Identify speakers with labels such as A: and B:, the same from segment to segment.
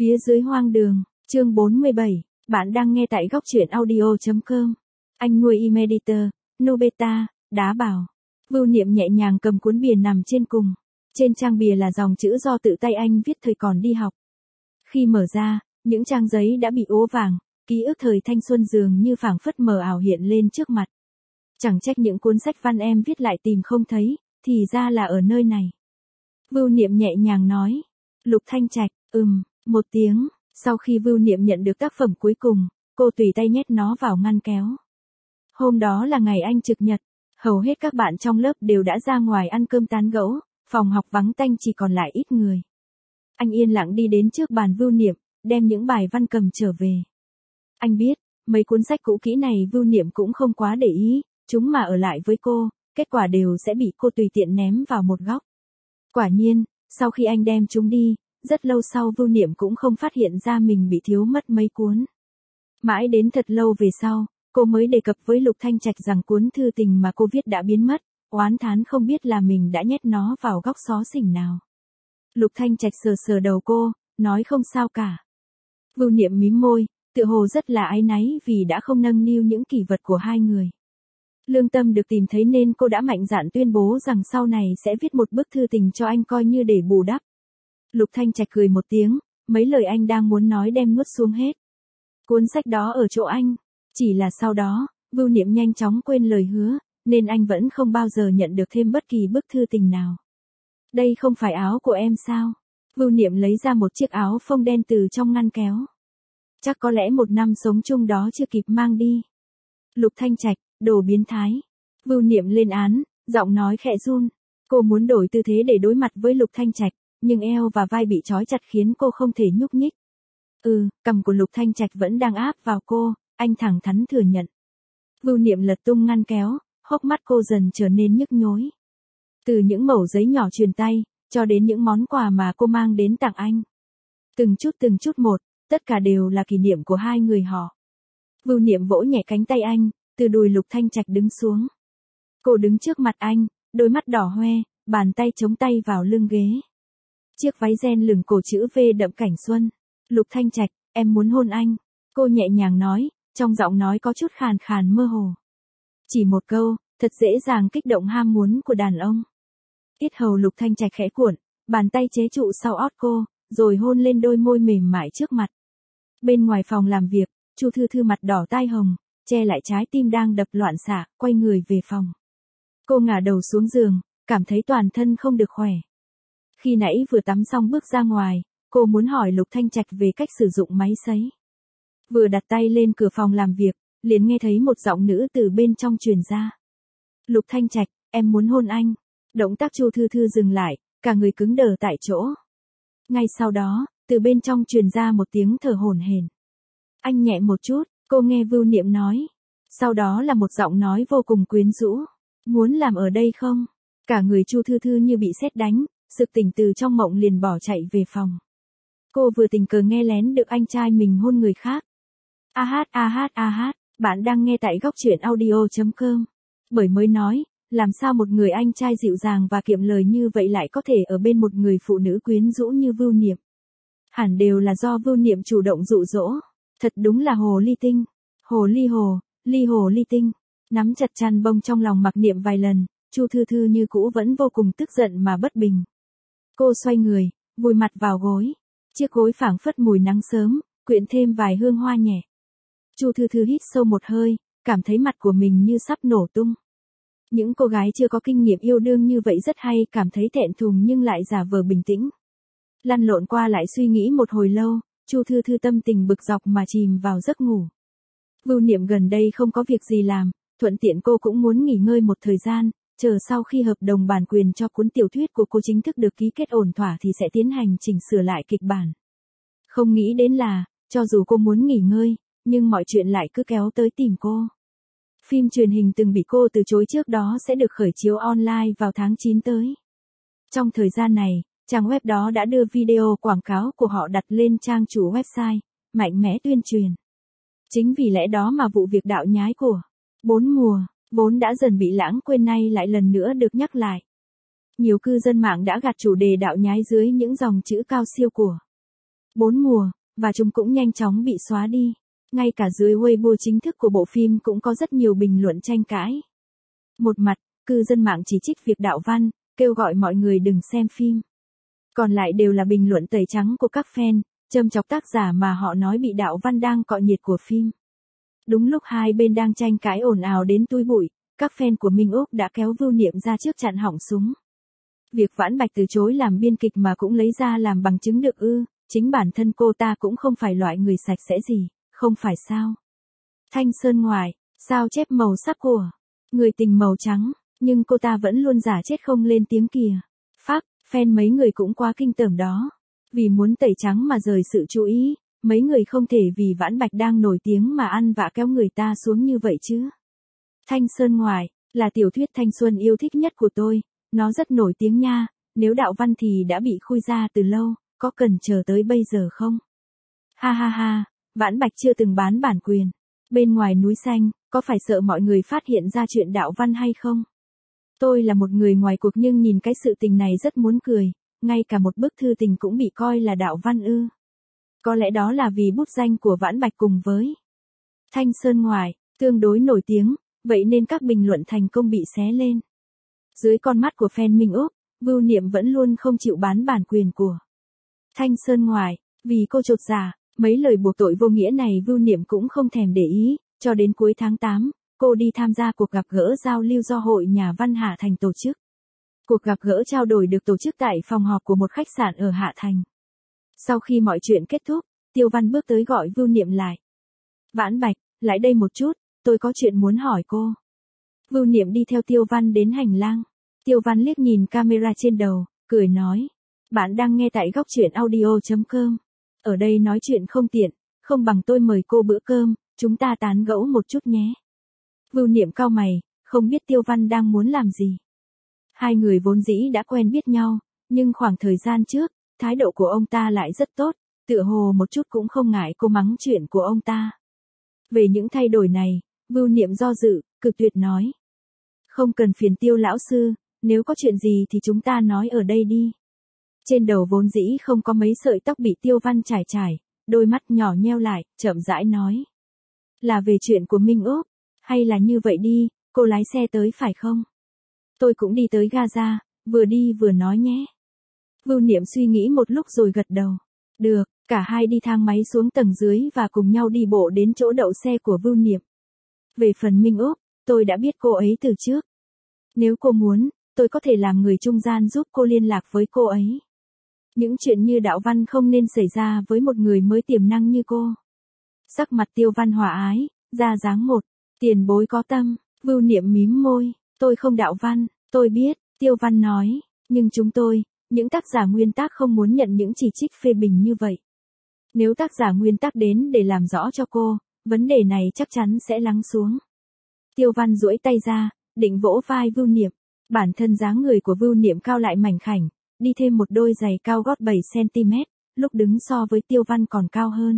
A: Phía dưới hoang đường, chương 47, bạn đang nghe tại góc truyện audio.com. Anh nuôi Imeditor, Nobeta, đá bảo. Vưu Niệm nhẹ nhàng cầm cuốn bìa nằm trên cùng. Trên trang bìa là dòng chữ do tự tay anh viết thời còn đi học. Khi mở ra, những trang giấy đã bị ố vàng, ký ức thời thanh xuân dường như phảng phất mờ ảo hiện lên trước mặt. Chẳng trách những cuốn sách văn em viết lại tìm không thấy, thì ra là ở nơi này. Vưu Niệm nhẹ nhàng nói. Lục Thanh Trạch, một tiếng. Sau khi Vưu Niệm nhận được tác phẩm cuối cùng, cô tùy tay nhét nó vào ngăn kéo. Hôm đó là ngày anh trực nhật, hầu hết các bạn trong lớp đều đã ra ngoài ăn cơm tán gẫu, phòng học vắng tanh chỉ còn lại ít người. Anh yên lặng đi đến trước bàn Vưu Niệm, đem những bài văn cầm trở về. Anh biết, mấy cuốn sách cũ kỹ này Vưu Niệm cũng không quá để ý, chúng mà ở lại với cô, kết quả đều sẽ bị cô tùy tiện ném vào một góc. Quả nhiên, sau khi anh đem chúng đi, rất lâu sau Vưu Niệm cũng không phát hiện ra mình bị thiếu mất mấy cuốn. Mãi đến thật lâu về sau, cô mới đề cập với Lục Thanh Trạch rằng cuốn thư tình mà cô viết đã biến mất, oán thán không biết là mình đã nhét nó vào góc xó xỉnh nào. Lục Thanh Trạch sờ sờ đầu cô, nói không sao cả. Vưu Niệm mím môi, tựa hồ rất là áy náy vì đã không nâng niu những kỷ vật của hai người. Lương tâm được tìm thấy nên cô đã mạnh dạn tuyên bố rằng sau này sẽ viết một bức thư tình cho anh coi như để bù đắp. Lục Thanh Trạch cười một tiếng, mấy lời anh đang muốn nói đem nuốt xuống hết. Cuốn sách đó ở chỗ anh. Chỉ là sau đó, Vưu Niệm nhanh chóng quên lời hứa, nên anh vẫn không bao giờ nhận được thêm bất kỳ bức thư tình nào. Đây không phải áo của em sao? Vưu Niệm lấy ra một chiếc áo phông đen từ trong ngăn kéo. Chắc có lẽ một năm sống chung đó chưa kịp mang đi. Lục Thanh Trạch, đồ biến thái. Vưu Niệm lên án, giọng nói khẽ run. Cô muốn đổi tư thế để đối mặt với Lục Thanh Trạch, nhưng eo và vai bị trói chặt khiến cô không thể nhúc nhích. Cằm của Lục Thanh Trạch vẫn đang áp vào cô, anh thẳng thắn thừa nhận. Vưu Niệm lật tung ngăn kéo, hốc mắt cô dần trở nên nhức nhối. Từ những mẩu giấy nhỏ truyền tay, cho đến những món quà mà cô mang đến tặng anh. Từng chút một, tất cả đều là kỷ niệm của hai người họ. Vưu Niệm vỗ nhẹ cánh tay anh, từ đùi Lục Thanh Trạch đứng xuống. Cô đứng trước mặt anh, đôi mắt đỏ hoe, bàn tay chống tay vào lưng ghế. Chiếc váy ren lửng cổ chữ V đậm cảnh xuân. Lục Thanh Trạch, em muốn hôn anh. Cô nhẹ nhàng nói, trong giọng nói có chút khàn khàn mơ hồ. Chỉ một câu, thật dễ dàng kích động ham muốn của đàn ông. Yết hầu Lục Thanh Trạch khẽ cuộn, bàn tay chế trụ sau ót cô, rồi hôn lên đôi môi mềm mại trước mặt. Bên ngoài phòng làm việc, Chu Thư Thư mặt đỏ tai hồng, che lại trái tim đang đập loạn xạ, quay người về phòng. Cô ngả đầu xuống giường, cảm thấy toàn thân không được khỏe. Khi nãy vừa tắm xong bước ra ngoài, cô muốn hỏi Lục Thanh Trạch về cách sử dụng máy sấy. Vừa đặt tay lên cửa phòng làm việc, liền nghe thấy một giọng nữ từ bên trong truyền ra. Lục Thanh Trạch, em muốn hôn anh. Động tác Chu Thư Thư dừng lại, cả người cứng đờ tại chỗ. Ngay sau đó, từ bên trong truyền ra một tiếng thở hổn hển. Anh nhẹ một chút, cô nghe Vưu Niệm nói. Sau đó là một giọng nói vô cùng quyến rũ. Muốn làm ở đây không? Cả người Chu Thư Thư như bị sét đánh, sực tỉnh từ trong mộng liền bỏ chạy về phòng. Cô vừa tình cờ nghe lén được anh trai mình hôn người khác. Bạn đang nghe tại góc truyện audio.com. Bởi mới nói, làm sao một người anh trai dịu dàng và kiệm lời như vậy lại có thể ở bên một người phụ nữ quyến rũ như Vưu Niệm. Hẳn đều là do Vưu Niệm chủ động dụ dỗ. Thật đúng là hồ ly tinh. Hồ ly tinh. Nắm chặt chăn bông trong lòng mặc niệm vài lần, Chu Thư Thư như cũ vẫn vô cùng tức giận mà bất bình. Cô xoay người, vùi mặt vào gối. Chiếc gối phảng phất mùi nắng sớm, quyện thêm vài hương hoa nhẹ. Chu Thư Thư hít sâu một hơi, cảm thấy mặt của mình như sắp nổ tung. Những cô gái chưa có kinh nghiệm yêu đương như vậy rất hay cảm thấy thẹn thùng nhưng lại giả vờ bình tĩnh. Lăn lộn qua lại suy nghĩ một hồi lâu, Chu Thư Thư tâm tình bực dọc mà chìm vào giấc ngủ. Vưu Niệm gần đây không có việc gì làm, thuận tiện cô cũng muốn nghỉ ngơi một thời gian, chờ sau khi hợp đồng bản quyền cho cuốn tiểu thuyết của cô chính thức được ký kết ổn thỏa thì sẽ tiến hành chỉnh sửa lại kịch bản. Không nghĩ đến là, cho dù cô muốn nghỉ ngơi, nhưng mọi chuyện lại cứ kéo tới tìm cô. Phim truyền hình từng bị cô từ chối trước đó sẽ được khởi chiếu online vào tháng 9 tới. Trong thời gian này, trang web đó đã đưa video quảng cáo của họ đặt lên trang chủ website, mạnh mẽ tuyên truyền. Chính vì lẽ đó mà vụ việc đạo nhái của 4 mùa, vốn đã dần bị lãng quên nay lại lần nữa được nhắc lại. Nhiều cư dân mạng đã gạt chủ đề đạo nhái dưới những dòng chữ cao siêu của 4 mùa, và chúng cũng nhanh chóng bị xóa đi. Ngay cả dưới Weibo chính thức của bộ phim cũng có rất nhiều bình luận tranh cãi. Một mặt, cư dân mạng chỉ trích việc đạo văn, kêu gọi mọi người đừng xem phim. Còn lại đều là bình luận tẩy trắng của các fan, châm chọc tác giả mà họ nói bị đạo văn đang cọ nhiệt của phim. Đúng lúc hai bên đang tranh cãi ồn ào đến tui bụi, các fan của Minh Úc đã kéo Vưu Niệm ra trước chặn họng súng. Việc Vãn Bạch từ chối làm biên kịch mà cũng lấy ra làm bằng chứng được ư? Chính bản thân cô ta cũng không phải loại người sạch sẽ gì, không phải sao? Thanh sơn ngoại, sao chép màu sắc của người tình màu trắng, nhưng cô ta vẫn luôn giả chết không lên tiếng kìa. Phác, fan mấy người cũng quá kinh tởm đó. Vì muốn tẩy trắng mà rời sự chú ý, mấy người không thể vì Vãn Bạch đang nổi tiếng mà ăn vạ kéo người ta xuống như vậy chứ. Thanh sơn ngoại, là tiểu thuyết thanh xuân yêu thích nhất của tôi, nó rất nổi tiếng nha, nếu đạo văn thì đã bị khui ra từ lâu, có cần chờ tới bây giờ không? Ha ha ha, Vãn Bạch chưa từng bán bản quyền. Bên ngoài núi xanh, có phải sợ mọi người phát hiện ra chuyện đạo văn hay không? Tôi là một người ngoài cuộc nhưng nhìn cái sự tình này rất muốn cười, ngay cả một bức thư tình cũng bị coi là đạo văn ư. Có lẽ đó là vì bút danh của Vãn Bạch cùng với Thanh Sơn Ngoại, tương đối nổi tiếng, vậy nên các bình luận thành công bị xé lên. Dưới con mắt của fan Minh Úc, Vưu Niệm vẫn luôn không chịu bán bản quyền của Thanh Sơn Ngoại, vì cô chột dạ, mấy lời buộc tội vô nghĩa này Vưu Niệm cũng không thèm để ý, cho đến cuối tháng 8, cô đi tham gia cuộc gặp gỡ giao lưu do Hội Nhà văn Hạ Thành tổ chức. Cuộc gặp gỡ trao đổi được tổ chức tại phòng họp của một khách sạn ở Hạ Thành. Sau khi mọi chuyện kết thúc, Tiêu Văn bước tới gọi Vưu Niệm lại. Vãn Bạch, lại đây một chút, tôi có chuyện muốn hỏi cô. Vưu Niệm đi theo Tiêu Văn đến hành lang. Tiêu Văn liếc nhìn camera trên đầu, cười nói. Bạn đang nghe tại góc truyện audio.com. Ở đây nói chuyện không tiện, không bằng tôi mời cô bữa cơm, chúng ta tán gẫu một chút nhé. Vưu Niệm cau mày, không biết Tiêu Văn đang muốn làm gì. Hai người vốn dĩ đã quen biết nhau, nhưng khoảng thời gian trước, thái độ của ông ta lại rất tốt, tựa hồ một chút cũng không ngại cô mắng chuyện của ông ta. Về những thay đổi này, Vưu Niệm do dự, cực tuyệt nói. Không cần phiền Tiêu lão sư, nếu có chuyện gì thì chúng ta nói ở đây đi. Trên đầu vốn dĩ không có mấy sợi tóc bị Tiêu Văn trải trải, đôi mắt nhỏ nheo lại, chậm rãi nói. Là về chuyện của Minh Úc, hay là như vậy đi, cô lái xe tới phải không? Tôi cũng đi tới Gaza, vừa đi vừa nói nhé. Vưu Niệm suy nghĩ một lúc rồi gật đầu. Được, cả hai đi thang máy xuống tầng dưới và cùng nhau đi bộ đến chỗ đậu xe của Vưu Niệm. Về phần Minh Úc, tôi đã biết cô ấy từ trước. Nếu cô muốn, tôi có thể làm người trung gian giúp cô liên lạc với cô ấy. Những chuyện như đạo văn không nên xảy ra với một người mới tiềm năng như cô. Sắc mặt Tiêu Văn hòa ái, ra dáng một, tiền bối có tâm, Vưu Niệm mím môi, tôi không đạo văn, tôi biết, Tiêu Văn nói, nhưng chúng tôi, những tác giả nguyên tác không muốn nhận những chỉ trích phê bình như vậy. Nếu tác giả nguyên tác đến để làm rõ cho cô, vấn đề này chắc chắn sẽ lắng xuống. Tiêu Văn duỗi tay ra, định vỗ vai Vưu Niệm, bản thân dáng người của Vưu Niệm cao lại mảnh khảnh, đi thêm một đôi giày cao gót 7cm, lúc đứng so với Tiêu Văn còn cao hơn.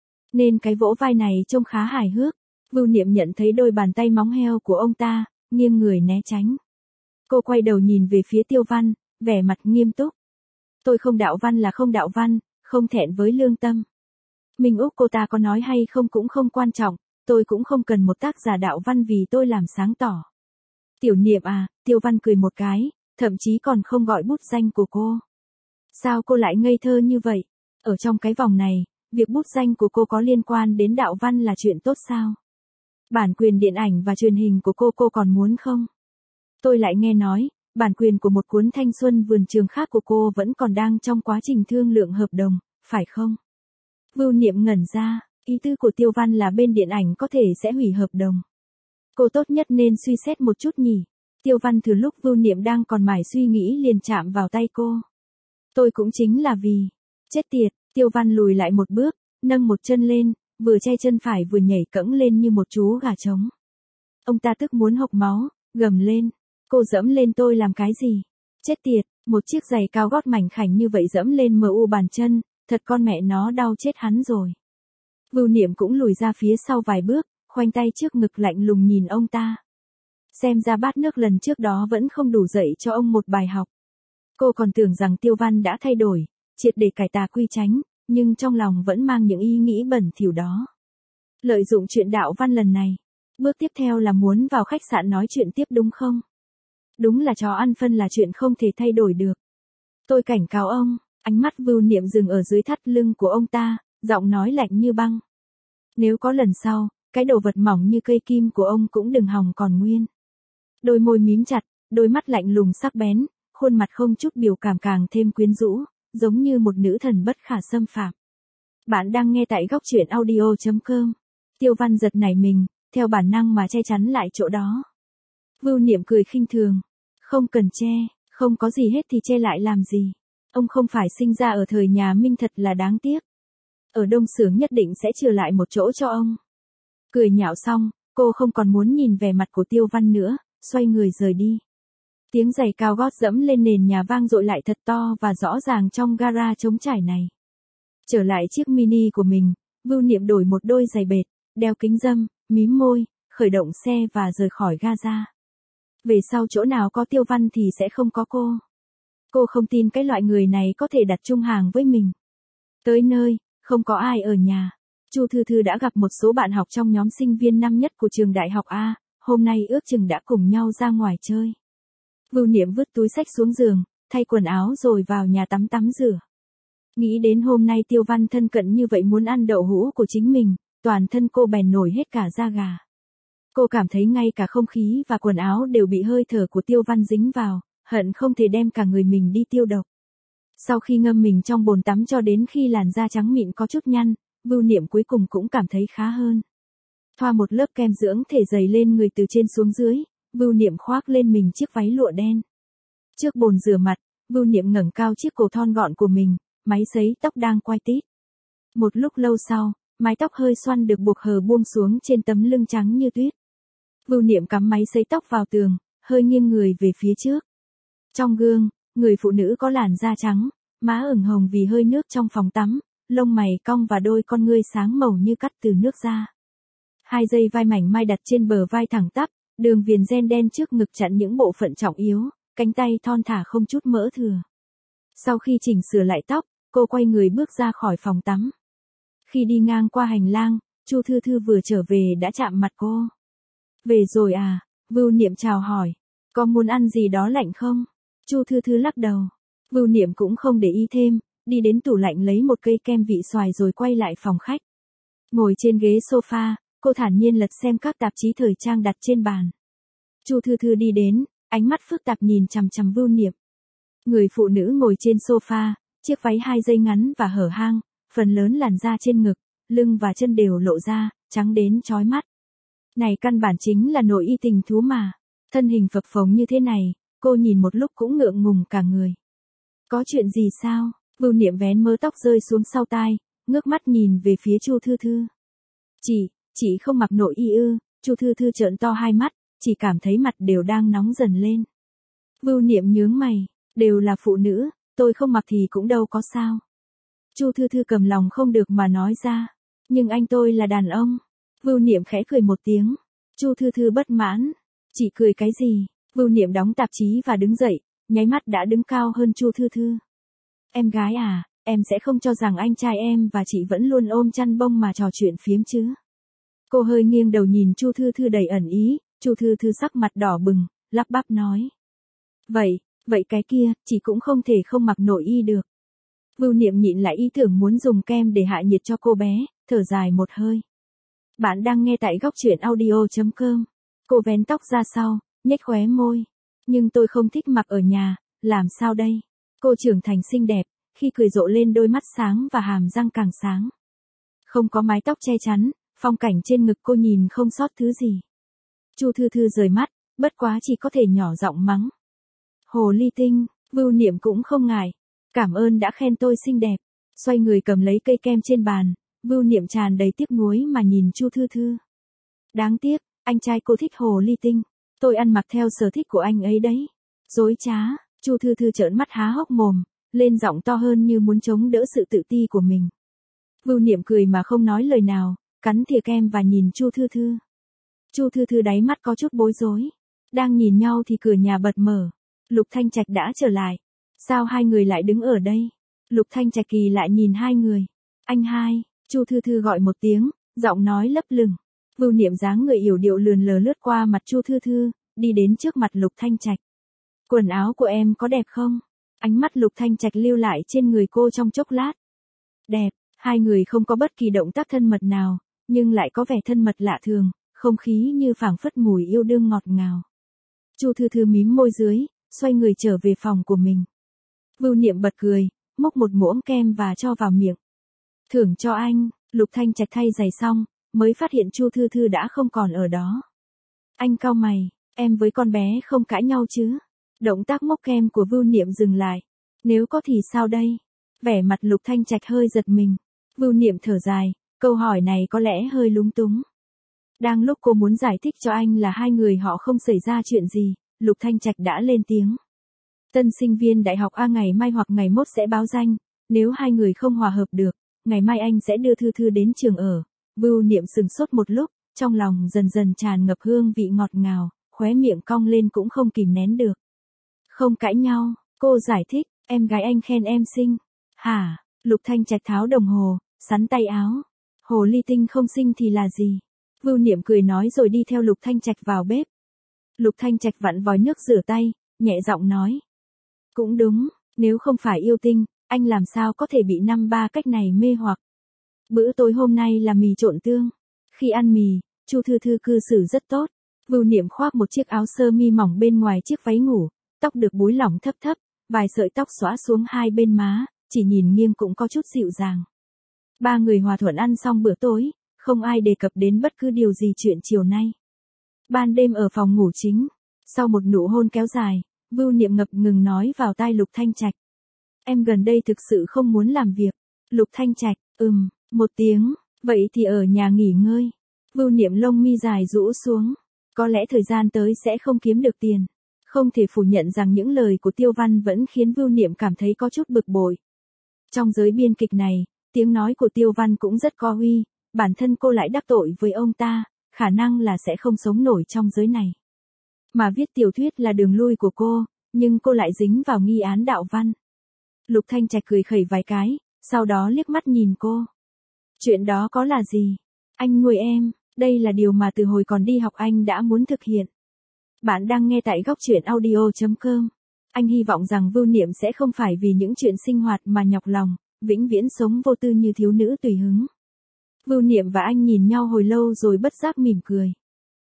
A: Nên cái vỗ vai này trông khá hài hước. Vưu Niệm nhận thấy đôi bàn tay móng heo của ông ta, nghiêng người né tránh. Cô quay đầu nhìn về phía Tiêu Văn, vẻ mặt nghiêm túc. Tôi không đạo văn là không đạo văn, không thẹn với lương tâm. Minh Úc cô ta có nói hay không cũng không quan trọng, tôi cũng không cần một tác giả đạo văn vì tôi làm sáng tỏ. Tiểu Niệm à, Tiêu Văn cười một cái, thậm chí còn không gọi bút danh của cô. Sao cô lại ngây thơ như vậy? Ở trong cái vòng này, việc bút danh của cô có liên quan đến đạo văn là chuyện tốt sao? Bản quyền điện ảnh và truyền hình của cô còn muốn không? Tôi lại nghe nói, bản quyền của một cuốn thanh xuân vườn trường khác của cô vẫn còn đang trong quá trình thương lượng hợp đồng, phải không? Vưu Niệm ngẩn ra, ý tư của Tiêu Văn là bên điện ảnh có thể sẽ hủy hợp đồng. Cô tốt nhất nên suy xét một chút nhỉ. Tiêu Văn thừa lúc Vưu Niệm đang còn mải suy nghĩ liền chạm vào tay cô. Tôi cũng chính là vì. Chết tiệt, Tiêu Văn lùi lại một bước, nâng một chân lên, vừa che chân phải vừa nhảy cẫng lên như một chú gà trống. Ông ta tức muốn hộc máu, gầm lên. Cô dẫm lên tôi làm cái gì? Chết tiệt, một chiếc giày cao gót mảnh khảnh như vậy dẫm lên mu bàn chân, thật con mẹ nó đau chết hắn rồi. Vưu Niệm cũng lùi ra phía sau vài bước, khoanh tay trước ngực lạnh lùng nhìn ông ta. Xem ra bát nước lần trước đó vẫn không đủ dạy cho ông một bài học. Cô còn tưởng rằng Tiêu Văn đã thay đổi, triệt để cải tà quy chánh, nhưng trong lòng vẫn mang những ý nghĩ bẩn thỉu đó. Lợi dụng chuyện đạo văn lần này. Bước tiếp theo là muốn vào khách sạn nói chuyện tiếp đúng không? Đúng là chó ăn phân là chuyện không thể thay đổi được. Tôi cảnh cáo ông, ánh mắt Vưu Niệm dừng ở dưới thắt lưng của ông ta, giọng nói lạnh như băng. Nếu có lần sau, cái đồ vật mỏng như cây kim của ông cũng đừng hòng còn nguyên. Đôi môi mím chặt, đôi mắt lạnh lùng sắc bén, khuôn mặt không chút biểu cảm càng thêm quyến rũ, giống như một nữ thần bất khả xâm phạm. Bạn đang nghe tại góc truyện audio.com. Tiêu Văn giật nảy mình, theo bản năng mà che chắn lại chỗ đó. Vưu Niệm cười khinh thường. Không cần che, không có gì hết thì che lại làm gì. Ông không phải sinh ra ở thời nhà Minh thật là đáng tiếc. Ở Đông Xưởng nhất định sẽ chừa lại một chỗ cho ông. Cười nhạo xong, cô không còn muốn nhìn vẻ mặt của Tiêu Văn nữa, xoay người rời đi. Tiếng giày cao gót dẫm lên nền nhà vang dội lại thật to và rõ ràng trong gara trống trải này. Trở lại chiếc mini của mình, Vưu Niệm đổi một đôi giày bệt, đeo kính râm, mím môi, khởi động xe và rời khỏi ga. Về sau chỗ nào có Tiêu Văn thì sẽ không có cô. Cô không tin cái loại người này có thể đặt chung hàng với mình. Tới nơi, không có ai ở nhà. Chu Thư Thư đã gặp một số bạn học trong nhóm sinh viên năm nhất của trường đại học A, hôm nay ước chừng đã cùng nhau ra ngoài chơi. Vưu Niệm vứt túi xách xuống giường, thay quần áo rồi vào nhà tắm rửa. Nghĩ đến hôm nay Tiêu Văn thân cận như vậy muốn ăn đậu hũ của chính mình, toàn thân cô bèn nổi hết cả da gà. Cô cảm thấy ngay cả không khí và quần áo đều bị hơi thở của Tiêu Văn dính vào, hận không thể đem cả người mình đi tiêu độc. Sau khi ngâm mình trong bồn tắm cho đến khi làn da trắng mịn có chút nhăn, Vưu Niệm cuối cùng cũng cảm thấy khá hơn. Thoa một lớp kem dưỡng thể dày lên người từ trên xuống dưới, Vưu Niệm khoác lên mình chiếc váy lụa đen. Trước bồn rửa mặt, Vưu Niệm ngẩng cao chiếc cổ thon gọn của mình, máy sấy tóc đang quay tít. Một lúc lâu sau, mái tóc hơi xoăn được buộc hờ buông xuống trên tấm lưng trắng như tuyết. Vưu Niệm cắm máy sấy tóc vào tường, hơi nghiêng người về phía trước. Trong gương, người phụ nữ có làn da trắng, má ửng hồng vì hơi nước trong phòng tắm, lông mày cong và đôi con ngươi sáng màu như cắt từ nước da. Hai dây vai mảnh mai đặt trên bờ vai thẳng tắp, đường viền ren đen trước ngực chặn những bộ phận trọng yếu, cánh tay thon thả không chút mỡ thừa. Sau khi chỉnh sửa lại tóc, cô quay người bước ra khỏi phòng tắm. Khi đi ngang qua hành lang, Chu Thư Thư vừa trở về đã chạm mặt cô. Về rồi à? Vưu Niệm chào hỏi. Có muốn ăn gì đó lạnh không? Chu Thư Thư lắc đầu. Vưu Niệm cũng không để ý thêm, đi đến tủ lạnh lấy một cây kem vị xoài rồi quay lại phòng khách. Ngồi trên ghế sofa, cô thản nhiên lật xem các tạp chí thời trang đặt trên bàn. Chu Thư Thư đi đến, ánh mắt phức tạp nhìn chằm chằm Vưu Niệm. Người phụ nữ ngồi trên sofa, chiếc váy 2 dây ngắn và hở hang, phần lớn làn da trên ngực, lưng và chân đều lộ ra, trắng đến chói mắt. Này căn bản chính là nội y tình thú mà. Thân hình phập phồng như thế này, cô nhìn một lúc cũng ngượng ngùng cả người. Có chuyện gì sao? Vưu Niệm vén mớ tóc rơi xuống sau tai, ngước mắt nhìn về phía Chu Thư Thư. Chị không mặc nội y ư? Chu Thư Thư trợn to hai mắt, chỉ cảm thấy mặt đều đang nóng dần lên. Vưu Niệm nhướng mày, đều là phụ nữ, tôi không mặc thì cũng đâu có sao. Chu Thư Thư cầm lòng không được mà nói ra, nhưng anh tôi là đàn ông. Vưu Niệm khẽ cười một tiếng. Chu Thư Thư bất mãn. Chị cười cái gì? Vưu Niệm đóng tạp chí và đứng dậy, nháy mắt đã đứng cao hơn Chu Thư Thư. Em gái à, em sẽ không cho rằng anh trai em và chị vẫn luôn ôm chăn bông mà trò chuyện phiếm chứ? Cô hơi nghiêng đầu nhìn Chu Thư Thư đầy ẩn ý, Chu Thư Thư sắc mặt đỏ bừng, lắp bắp nói. Vậy cái kia, chị cũng không thể không mặc nội y được. Vưu Niệm nhịn lại ý tưởng muốn dùng kem để hạ nhiệt cho cô bé, thở dài một hơi. Bạn đang nghe tại góc truyện audio.com. Cô vén tóc ra sau, nhếch khóe môi. Nhưng tôi không thích mặc ở nhà, làm sao đây? Cô trưởng thành xinh đẹp, khi cười rộ lên đôi mắt sáng và hàm răng càng sáng. Không có mái tóc che chắn, phong cảnh trên ngực cô nhìn không sót thứ gì. Chu Thư Thư rời mắt, bất quá chỉ có thể nhỏ giọng mắng. Hồ ly tinh, Vưu Niệm cũng không ngại. Cảm ơn đã khen tôi xinh đẹp. Xoay người cầm lấy cây kem trên bàn, Vưu Niệm tràn đầy tiếc nuối mà nhìn Chu Thư Thư. Đáng tiếc, anh trai cô thích hồ ly tinh. Tôi ăn mặc theo sở thích của anh ấy đấy. Dối trá, Chu Thư Thư trợn mắt há hốc mồm, lên giọng to hơn như muốn chống đỡ sự tự ti của mình. Vưu Niệm cười mà không nói lời nào, cắn thìa kem và nhìn Chu Thư Thư. Chu Thư Thư đáy mắt có chút bối rối. Đang nhìn nhau thì cửa nhà bật mở. Lục Thanh Trạch đã trở lại. Sao hai người lại đứng ở đây? Lục Thanh Trạch kỳ lại nhìn hai người. Anh hai, Chu Thư Thư gọi một tiếng, giọng nói lấp lửng. Vưu Niệm dáng người yểu điệu lườn lờ lướt qua mặt Chu Thư Thư, đi đến trước mặt Lục Thanh Trạch. Quần áo của em có đẹp không? Ánh mắt Lục Thanh Trạch lưu lại trên người cô trong chốc lát. Đẹp, hai người không có bất kỳ động tác thân mật nào, nhưng lại có vẻ thân mật lạ thường, không khí như phảng phất mùi yêu đương ngọt ngào. Chu Thư Thư mím môi dưới, xoay người trở về phòng của mình. Vưu Niệm bật cười, múc một muỗng kem và cho vào miệng. Thưởng cho anh. Lục Thanh Trạch thay giày xong, mới phát hiện Chu Thư Thư đã không còn ở đó. Anh cau mày, em với con bé không cãi nhau chứ? Động tác múc kem của Vưu Niệm dừng lại. Nếu có thì sao đây? Vẻ mặt Lục Thanh Trạch hơi giật mình. Vưu Niệm thở dài, câu hỏi này có lẽ hơi lúng túng. Đang lúc cô muốn giải thích cho anh là hai người họ không xảy ra chuyện gì, Lục Thanh Trạch đã lên tiếng. Tân sinh viên đại học A ngày mai hoặc ngày mốt sẽ báo danh, nếu hai người không hòa hợp được, ngày mai anh sẽ đưa Thư Thư đến trường ở. Vưu Niệm sừng sốt một lúc, trong lòng dần dần tràn ngập hương vị ngọt ngào, khóe miệng cong lên cũng không kìm nén được. Không cãi nhau, cô giải thích, em gái anh khen em xinh. Hả? Lục Thanh Trạch tháo đồng hồ, sắn tay áo. Hồ ly tinh không xinh thì là gì? Vưu Niệm cười nói rồi đi theo Lục Thanh Trạch vào bếp. Lục Thanh Trạch vặn vòi nước rửa tay, nhẹ giọng nói. Cũng đúng, nếu không phải yêu tinh, anh làm sao có thể bị năm ba cách này mê hoặc. Bữa tối hôm nay là mì trộn tương. Khi ăn mì, Chu Thư Thư cư xử rất tốt. Vưu Niệm khoác một chiếc áo sơ mi mỏng bên ngoài chiếc váy ngủ, tóc được búi lỏng thấp thấp, vài sợi tóc xõa xuống hai bên má, chỉ nhìn nghiêng cũng có chút dịu dàng. Ba người hòa thuận ăn xong bữa tối, không ai đề cập đến bất cứ điều gì chuyện chiều nay. Ban đêm ở phòng ngủ chính, sau một nụ hôn kéo dài, Vưu Niệm ngập ngừng nói vào tai Lục Thanh Trạch. Em gần đây thực sự không muốn làm việc. Lục Thanh Trạch, một tiếng, vậy thì ở nhà nghỉ ngơi. Vưu Niệm lông mi dài rũ xuống, có lẽ thời gian tới sẽ không kiếm được tiền. Không thể phủ nhận rằng những lời của Tiêu Văn vẫn khiến Vưu Niệm cảm thấy có chút bực bội. Trong giới biên kịch này, tiếng nói của Tiêu Văn cũng rất có uy, bản thân cô lại đắc tội với ông ta, khả năng là sẽ không sống nổi trong giới này. Mà viết tiểu thuyết là đường lui của cô, nhưng cô lại dính vào nghi án đạo văn. Lục Thanh Trạch cười khẩy vài cái, sau đó liếc mắt nhìn cô. Chuyện đó có là gì? Anh nuôi em, đây là điều mà từ hồi còn đi học anh đã muốn thực hiện. Bạn đang nghe tại góc truyện audio.com. Anh hy vọng rằng Vưu Niệm sẽ không phải vì những chuyện sinh hoạt mà nhọc lòng, vĩnh viễn sống vô tư như thiếu nữ tùy hứng. Vưu Niệm và anh nhìn nhau hồi lâu rồi bất giác mỉm cười.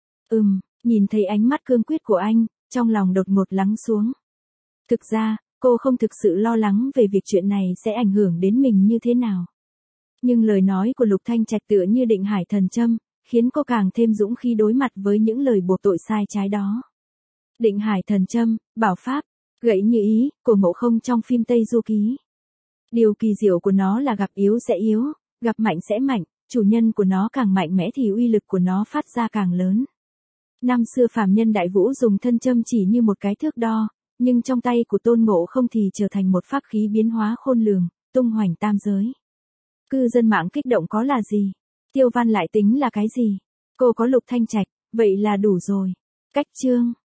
A: Nhìn thấy ánh mắt cương quyết của anh, trong lòng đột ngột lắng xuống. Thực ra, cô không thực sự lo lắng về việc chuyện này sẽ ảnh hưởng đến mình như thế nào. Nhưng lời nói của Lục Thanh Trạch tựa như định hải thần châm, khiến cô càng thêm dũng khí đối mặt với những lời buộc tội sai trái đó. Định hải thần châm, bảo pháp, gậy như ý, của Ngộ Không trong phim Tây Du Ký. Điều kỳ diệu của nó là gặp yếu sẽ yếu, gặp mạnh sẽ mạnh, chủ nhân của nó càng mạnh mẽ thì uy lực của nó phát ra càng lớn. Năm xưa phàm nhân Đại Vũ dùng thân châm chỉ như một cái thước đo, nhưng trong tay của Tôn Ngộ Không thì trở thành một pháp khí biến hóa khôn lường, tung hoành tam giới. Cư dân mạng kích động có là gì? Tiêu Văn lại tính là cái gì? Cô có Lục Thanh Trạch, vậy là đủ rồi. Cách chương